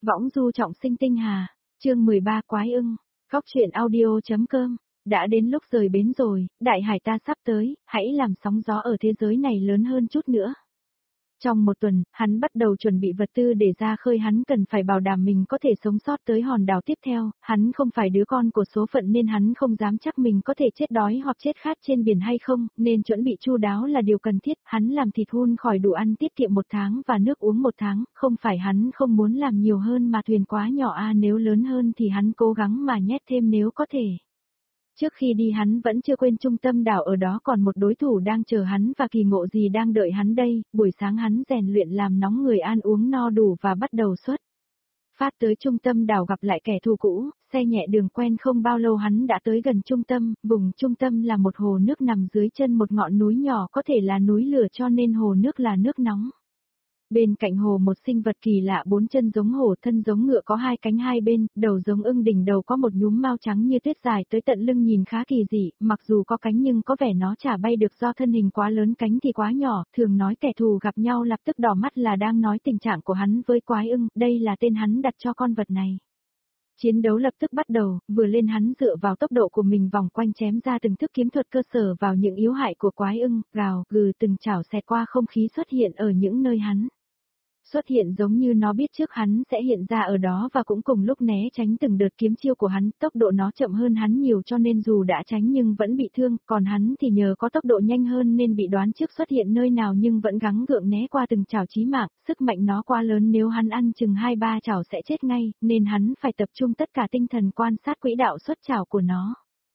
Võng du trọng sinh tinh hà, chương 13 quái ưng, góc truyện audio.com, đã đến lúc rời bến rồi, đại hải ta sắp tới, hãy làm sóng gió ở thế giới này lớn hơn chút nữa. Trong một tuần, hắn bắt đầu chuẩn bị vật tư để ra khơi, hắn cần phải bảo đảm mình có thể sống sót tới hòn đảo tiếp theo, hắn không phải đứa con của số phận nên hắn không dám chắc mình có thể chết đói hoặc chết khát trên biển hay không, nên chuẩn bị chu đáo là điều cần thiết, hắn làm thịt hun khỏi đủ ăn tiết kiệm 1 tháng và nước uống 1 tháng, không phải hắn không muốn làm nhiều hơn mà thuyền quá nhỏ nếu lớn hơn thì hắn cố gắng mà nhét thêm nếu có thể. Trước khi đi hắn vẫn chưa quên trung tâm đảo, ở đó còn một đối thủ đang chờ hắn và kỳ ngộ gì đang đợi hắn đây. Buổi sáng hắn rèn luyện làm nóng người, ăn uống no đủ và bắt đầu xuất phát tới trung tâm đảo gặp lại kẻ thù cũ, xe nhẹ đường quen. Không bao lâu hắn đã tới gần trung tâm, vùng trung tâm là một hồ nước nằm dưới chân một ngọn núi nhỏ, có thể là núi lửa cho nên hồ nước là nước nóng. Bên cạnh hồ một sinh vật kỳ lạ 4 chân giống hổ, thân giống ngựa, có 2 cánh 2 bên, đầu giống ưng, đỉnh đầu có một nhúm mao trắng như tuyết dài tới tận lưng, nhìn khá kỳ dị, mặc dù có cánh nhưng có vẻ nó chả bay được do thân hình quá lớn, cánh thì quá nhỏ. Thường nói kẻ thù gặp nhau lập tức đỏ mắt là đang nói tình trạng của hắn với quái ưng, đây là tên hắn đặt cho con vật này. Chiến đấu lập tức bắt đầu, vừa lên hắn dựa vào tốc độ của mình vòng quanh chém ra từng thức kiếm thuật cơ sở vào những yếu hại của quái ưng, gào, gừ, từng chảo xẹt qua không khí xuất hiện ở những nơi hắn xuất hiện, giống như nó biết trước hắn sẽ hiện ra ở đó và cũng cùng lúc né tránh từng đợt kiếm chiêu của hắn. Tốc độ nó chậm hơn hắn nhiều cho nên dù đã tránh nhưng vẫn bị thương, còn hắn thì nhờ có tốc độ nhanh hơn nên bị đoán trước xuất hiện nơi nào nhưng vẫn gắng gượng né qua từng chảo chí mạng. Sức mạnh nó quá lớn, nếu hắn ăn chừng 2-3 chảo sẽ chết ngay, nên hắn phải tập trung tất cả tinh thần quan sát quỹ đạo xuất chảo của nó.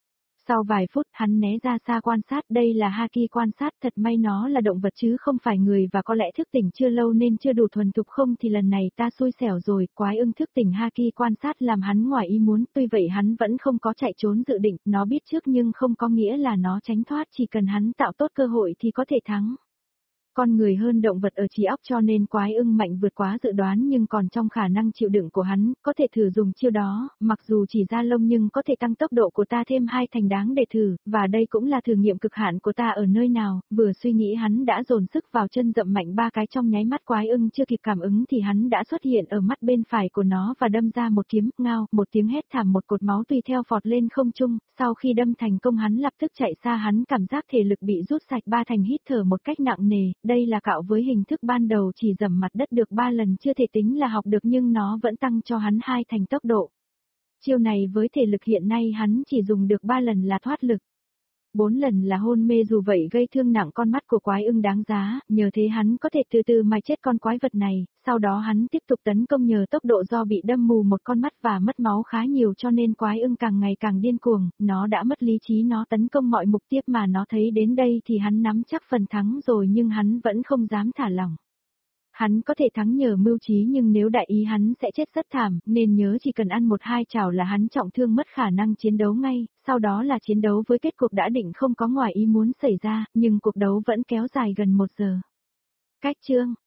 Sau vài phút hắn né ra xa quan sát, đây là haki quan sát, thật may nó là động vật chứ không phải người và có lẽ thức tỉnh chưa lâu nên chưa đủ thuần thục, không thì lần này ta xui xẻo rồi. Quái ưng thức tỉnh haki quan sát làm hắn ngoài ý muốn, tuy vậy hắn vẫn không có chạy trốn dự định, nó biết trước nhưng không có nghĩa là nó tránh thoát, chỉ cần hắn tạo tốt cơ hội thì có thể thắng. Con người hơn động vật ở trí óc cho nên quái ưng mạnh vượt quá dự đoán, nhưng còn trong khả năng chịu đựng của hắn, có thể thử dùng chiêu đó, mặc dù chỉ ra lông nhưng có thể tăng tốc độ của ta thêm 2 thành, đáng để thử, và đây cũng là thử nghiệm cực hạn của ta ở nơi nào. Vừa suy nghĩ hắn đã dồn sức vào chân dậm mạnh 3 cái, trong nháy mắt quái ưng chưa kịp cảm ứng thì hắn đã xuất hiện ở mắt bên phải của nó và đâm ra một kiếm. Ngao, một tiếng hét thảm, một cột máu tùy theo phọt lên không trung, sau khi đâm thành công hắn lập tức chạy xa, hắn cảm giác thể lực bị rút sạch 3 thành, hít thở một cách nặng nề. Đây là cạo với hình thức ban đầu chỉ dầm mặt đất được 3 lần, chưa thể tính là học được nhưng nó vẫn tăng cho hắn 2 thành tốc độ. Chiêu này với thể lực hiện nay hắn chỉ dùng được 3 lần là thoát lực. 4 lần là hôn mê, dù vậy gây thương nặng con mắt của quái ưng đáng giá, nhờ thế hắn có thể từ từ mà chết con quái vật này. Sau đó hắn tiếp tục tấn công, nhờ tốc độ do bị đâm mù một con mắt và mất máu khá nhiều cho nên quái ưng càng ngày càng điên cuồng, nó đã mất lý trí, nó tấn công mọi mục tiêu mà nó thấy đến đây thì hắn nắm chắc phần thắng rồi nhưng hắn vẫn không dám thả lỏng. Hắn có thể thắng nhờ mưu trí nhưng nếu đại ý hắn sẽ chết rất thảm, nên nhớ chỉ cần ăn 1-2 chảo là hắn trọng thương mất khả năng chiến đấu ngay, sau đó là chiến đấu với kết cục đã định, không có ngoài ý muốn xảy ra, nhưng cuộc đấu vẫn kéo dài gần 1 giờ. Cách chương